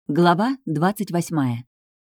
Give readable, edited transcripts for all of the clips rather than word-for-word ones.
Глава 28.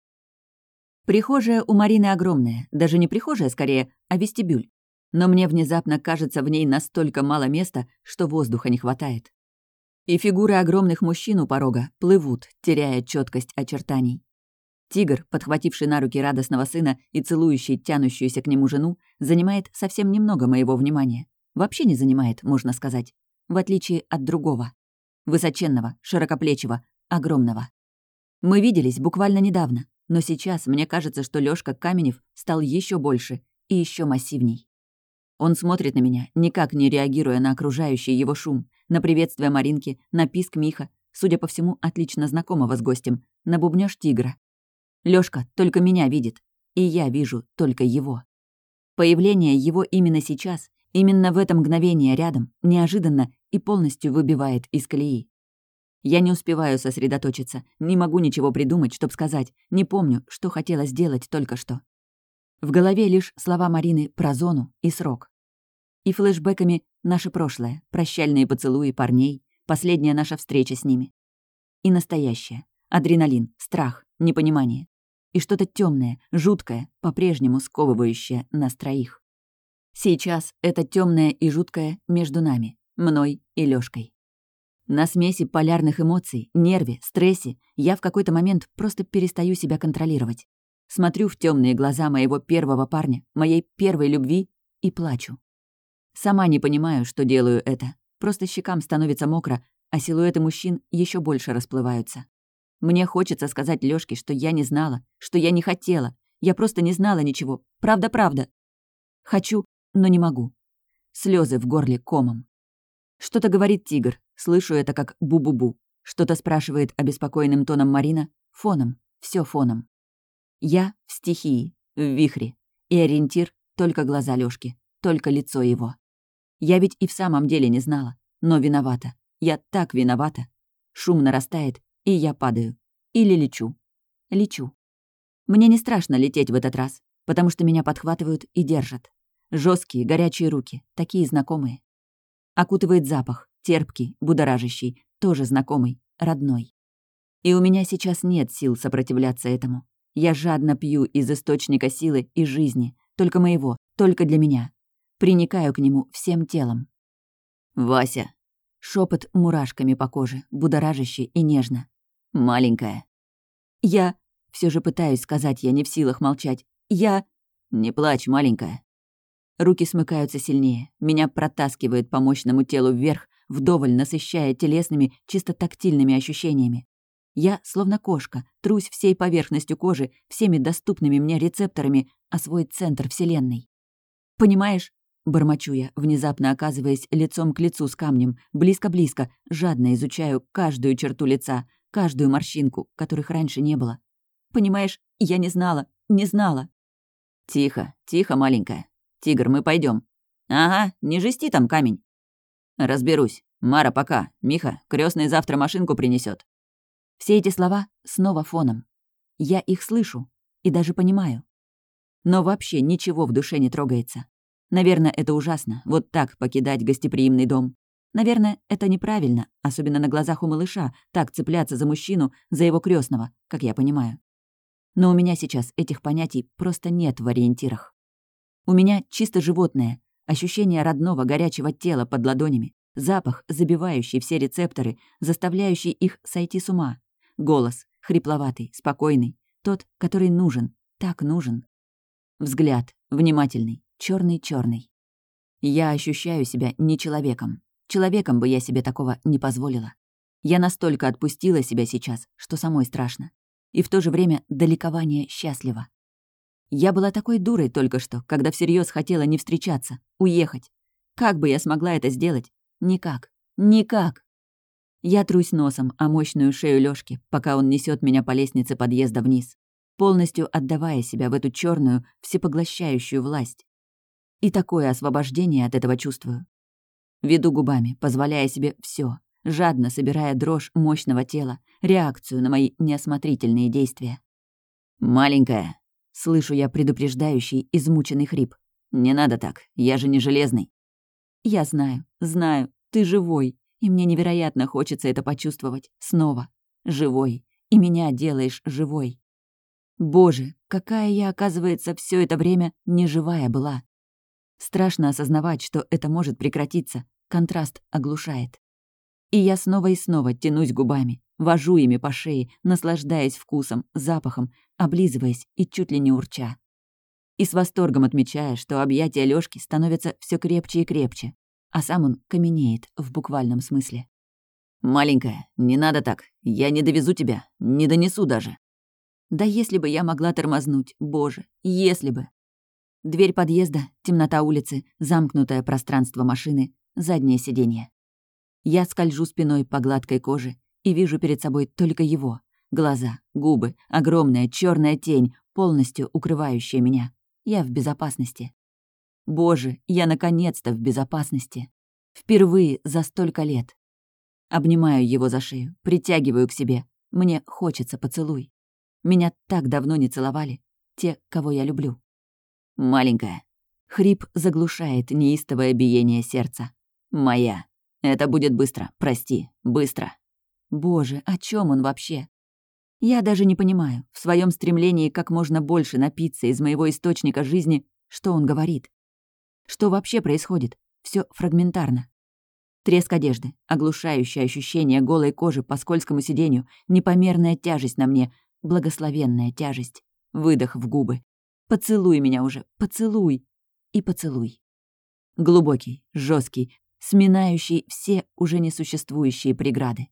Прихожая у Марины огромная, даже не прихожая скорее, а вестибюль. Но мне внезапно кажется в ней настолько мало места, что воздуха не хватает. И фигуры огромных мужчин у порога плывут, теряя четкость очертаний. Тигр, подхвативший на руки радостного сына и целующий тянущуюся к нему жену, занимает совсем немного моего внимания. Вообще не занимает, можно сказать. В отличие от другого. Высоченного, широкоплечего, огромного. Мы виделись буквально недавно, но сейчас мне кажется, что Лёшка Каменев стал еще больше и еще массивней. Он смотрит на меня, никак не реагируя на окружающий его шум, на приветствие Маринки, на писк Миха, судя по всему, отлично знакомого с гостем, на бубнёж тигра. Лёшка только меня видит, и я вижу только его. Появление его именно сейчас, именно в это мгновение рядом, неожиданно и полностью выбивает из колеи. Я не успеваю сосредоточиться, не могу ничего придумать, чтоб сказать, не помню, что хотела сделать только что. В голове лишь слова Марины про зону и срок. И флешбэками наше прошлое, прощальные поцелуи парней, последняя наша встреча с ними. И настоящее. Адреналин, страх, непонимание. И что-то тёмное, жуткое, по-прежнему сковывающее нас троих. Сейчас это тёмное и жуткое между нами, мной и Лёшкой. На смеси полярных эмоций, нерве, стрессе я в какой-то момент просто перестаю себя контролировать. Смотрю в темные глаза моего первого парня, моей первой любви и плачу. Сама не понимаю, что делаю это. Просто щекам становится мокро, а силуэты мужчин еще больше расплываются. Мне хочется сказать Лёшке, что я не знала, что я не хотела. Я просто не знала ничего. Правда. Хочу, но не могу. Слезы в горле комом. Что-то говорит тигр. Слышу это как бу-бу-бу. Что-то спрашивает обеспокоенным тоном Марина. Фоном. Все фоном. Я в стихии, в вихре. И ориентир — только глаза Лёшки, только лицо его. Я ведь и в самом деле не знала, но виновата. Я так виновата. Шум нарастает, и я падаю. Или лечу. Лечу. Мне не страшно лететь в этот раз, потому что меня подхватывают и держат. Жесткие, горячие руки, такие знакомые. Окутывает запах, терпкий, будоражащий, тоже знакомый, родной. И у меня сейчас нет сил сопротивляться этому. Я жадно пью из источника силы и жизни, только моего, только для меня. Приникаю к нему всем телом. «Вася!» Шепот мурашками по коже, будоражащий и нежно. «Маленькая!» «Я...» Все же пытаюсь сказать, я не в силах молчать. «Я...» «Не плачь, маленькая!» Руки смыкаются сильнее, меня протаскивает по мощному телу вверх, вдоволь насыщая телесными, чисто тактильными ощущениями. Я, словно кошка, трусь всей поверхностью кожи, всеми доступными мне рецепторами, о свой центр Вселенной. «Понимаешь?» — бормочу я, внезапно оказываясь лицом к лицу с камнем, близко-близко, жадно изучаю каждую черту лица, каждую морщинку, которых раньше не было. «Понимаешь, я не знала. «Тихо, маленькая. Тигр, мы пойдем. «Ага, не жести там, камень». «Разберусь. Мара, пока. Миха, крестный завтра машинку принесет. Все эти слова снова фоном. Я их слышу и даже понимаю. Но вообще ничего в душе не трогается. Наверное, это ужасно, вот так покидать гостеприимный дом. Наверное, это неправильно, особенно на глазах у малыша, так цепляться за мужчину, за его крестного, как я понимаю. Но у меня сейчас этих понятий просто нет в ориентирах. У меня чисто животное, ощущение родного горячего тела под ладонями, запах, забивающий все рецепторы, заставляющий их сойти с ума, голос, хрипловатый, спокойный, тот, который нужен, так нужен. Взгляд, внимательный, черный. Я ощущаю себя не человеком. Человеком бы я себе такого не позволила. Я настолько отпустила себя сейчас, что самой страшно. И в то же время до ликования счастлива. Я была такой дурой только что, когда всерьез хотела не встречаться, уехать. Как бы я смогла это сделать? Никак. Я трусь носом о мощную шею Лёшки, пока он несет меня по лестнице подъезда вниз, полностью отдавая себя в эту черную, всепоглощающую власть. И такое освобождение от этого чувствую. Веду губами, позволяя себе все, жадно собирая дрожь мощного тела, реакцию на мои неосмотрительные действия. «Маленькая!» — слышу я предупреждающий, измученный хрип. «Не надо так, я же не железный». Я знаю, ты живой, и мне невероятно хочется это почувствовать снова. Живой и меня делаешь живой. Боже, какая я, оказывается, все это время неживая была. Страшно осознавать, что это может прекратиться, контраст оглушает. И я снова и снова тянусь губами, вожу ими по шее, наслаждаясь вкусом, запахом, облизываясь и чуть ли не урча. И с восторгом отмечая, что объятия Лёшки становятся все крепче и крепче, а сам он каменеет в буквальном смысле. «Маленькая, не надо так. Я не довезу тебя, не донесу даже». Да если бы я могла тормознуть, боже, если бы. Дверь подъезда, темнота улицы, замкнутое пространство машины, заднее сиденье. Я скольжу спиной по гладкой коже и вижу перед собой только его. Глаза, губы, огромная черная тень, полностью укрывающая меня. Я в безопасности. Боже, я наконец-то в безопасности. Впервые за столько лет. Обнимаю его за шею, притягиваю к себе. Мне хочется поцелуй. Меня так давно не целовали. Те, кого я люблю. Маленькая. Хрип заглушает неистовое биение сердца. Моя. Это будет быстро, прости, быстро. Боже, о чем он вообще? Я даже не понимаю, в своем стремлении как можно больше напиться из моего источника жизни, что он говорит. Что вообще происходит? Все фрагментарно. Треск одежды, оглушающее ощущение голой кожи по скользкому сиденью, непомерная тяжесть на мне, благословенная тяжесть, выдох в губы. Поцелуй меня уже, поцелуй и поцелуй. Глубокий, жесткий, сминающий все уже несуществующие преграды.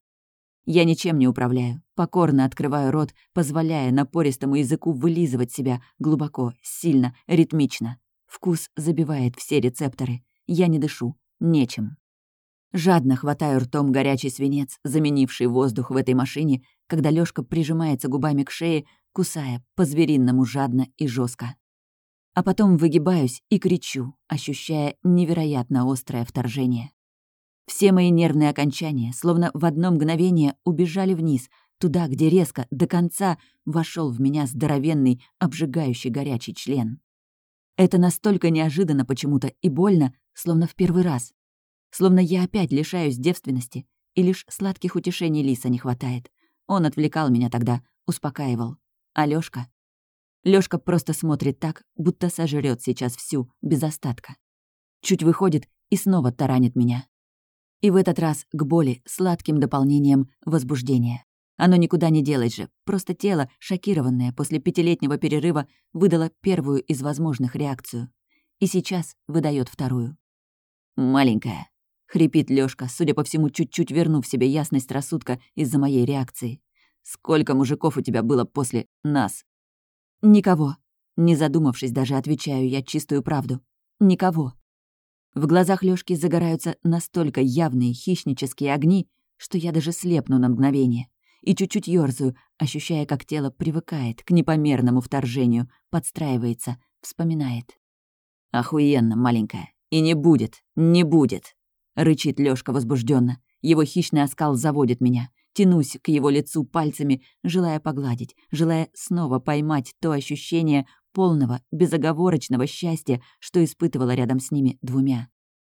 Я ничем не управляю, покорно открываю рот, позволяя напористому языку вылизывать себя глубоко, сильно, ритмично. Вкус забивает все рецепторы. Я не дышу, нечем. Жадно хватаю ртом горячий свинец, заменивший воздух в этой машине, когда Лёшка прижимается губами к шее, кусая по-звериному жадно и жестко. А потом выгибаюсь и кричу, ощущая невероятно острое вторжение. Все мои нервные окончания, словно в одно мгновение, убежали вниз, туда, где резко, до конца, вошел в меня здоровенный, обжигающий горячий член. Это настолько неожиданно почему-то и больно, словно в первый раз. Словно я опять лишаюсь девственности, и лишь сладких утешений Лиса не хватает. Он отвлекал меня тогда, успокаивал. А Лёшка? Лёшка просто смотрит так, будто сожрёт сейчас всю, без остатка. Чуть выходит и снова таранит меня. И в этот раз к боли сладким дополнением возбуждения. Оно никуда не делось же, просто тело, шокированное после 5-летнего перерыва, выдало первую из возможных реакцию. И сейчас выдаёт вторую. «Маленькая», — хрипит Лёшка, судя по всему, чуть-чуть вернув себе ясность рассудка из-за моей реакции. «Сколько мужиков у тебя было после нас?» «Никого». Не задумавшись даже, отвечаю я чистую правду. «Никого». В глазах Лёшки загораются настолько явные хищнические огни, что я даже слепну на мгновение и чуть-чуть ёрзаю, ощущая, как тело привыкает к непомерному вторжению, подстраивается, вспоминает. «Охуенно, маленькая. И не будет, не будет!» — рычит Лёшка возбужденно. Его хищный оскал заводит меня. Тянусь к его лицу пальцами, желая погладить, желая снова поймать то ощущение полного, безоговорочного счастья, что испытывала рядом с ними двумя.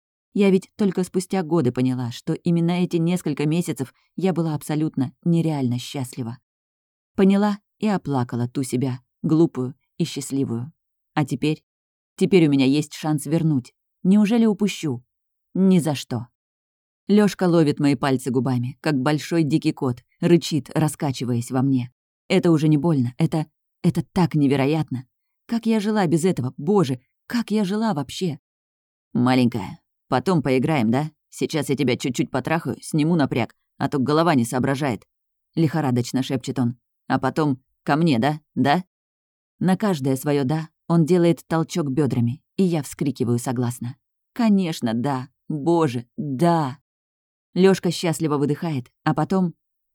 Я ведь только спустя годы поняла, что именно эти несколько месяцев я была абсолютно нереально счастлива. Поняла и оплакала ту себя, глупую и счастливую. А теперь у меня есть шанс вернуть. Неужели упущу? Ни за что. Лёшка ловит мои пальцы губами, как большой дикий кот, рычит, раскачиваясь во мне. Это уже не больно, это так невероятно. Как я жила без этого, боже, как я жила вообще? «Маленькая, потом поиграем, да? Сейчас я тебя чуть-чуть потрахаю, сниму напряг, а то голова не соображает», — лихорадочно шепчет он. «А потом ко мне, да? Да?» На каждое свое «да» он делает толчок бедрами, и я вскрикиваю согласно. «Конечно, да! Боже, да!» Лёшка счастливо выдыхает, а потом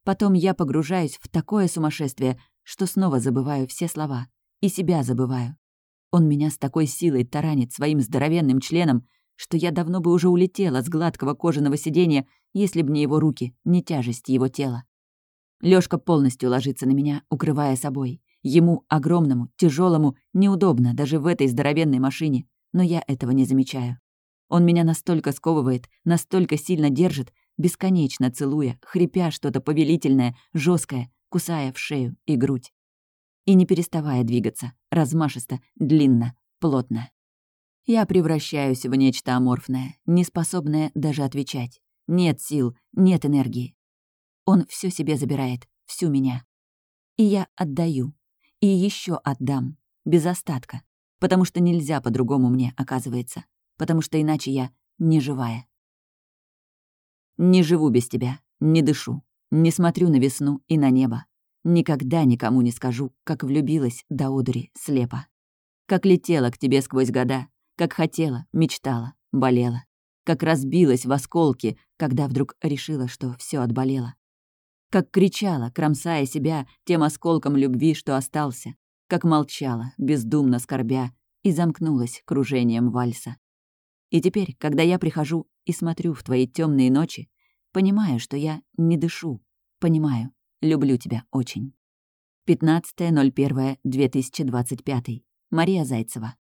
я погружаюсь в такое сумасшествие, что снова забываю все слова. И себя забываю. Он меня с такой силой таранит своим здоровенным членом, что я давно бы уже улетела с гладкого кожаного сиденья, если б не его руки, не тяжесть его тела. Лёшка полностью ложится на меня, укрывая собой. Ему, огромному, тяжелому, неудобно даже в этой здоровенной машине, но я этого не замечаю. Он меня настолько сковывает, настолько сильно держит, бесконечно целуя, хрипя что-то повелительное, жесткое, кусая в шею и грудь. И не переставая двигаться, размашисто, длинно, плотно. Я превращаюсь в нечто аморфное, неспособное даже отвечать. Нет сил, нет энергии. Он все себе забирает, всю меня. И я отдаю. И еще отдам. Без остатка. Потому что нельзя по-другому мне, оказывается. Потому что иначе я не живая. Не живу без тебя, не дышу, не смотрю на весну и на небо. Никогда никому не скажу, как влюбилась до одури слепо. Как летела к тебе сквозь года, как хотела, мечтала, болела. Как разбилась в осколки, когда вдруг решила, что все отболело. Как кричала, кромсая себя тем осколком любви, что остался. Как молчала, бездумно скорбя, и замкнулась кружением вальса. И теперь, когда я прихожу и смотрю в твои темные ночи, понимаю, что я не дышу. Понимаю, люблю тебя очень. 15.01.2025. Мария Зайцева.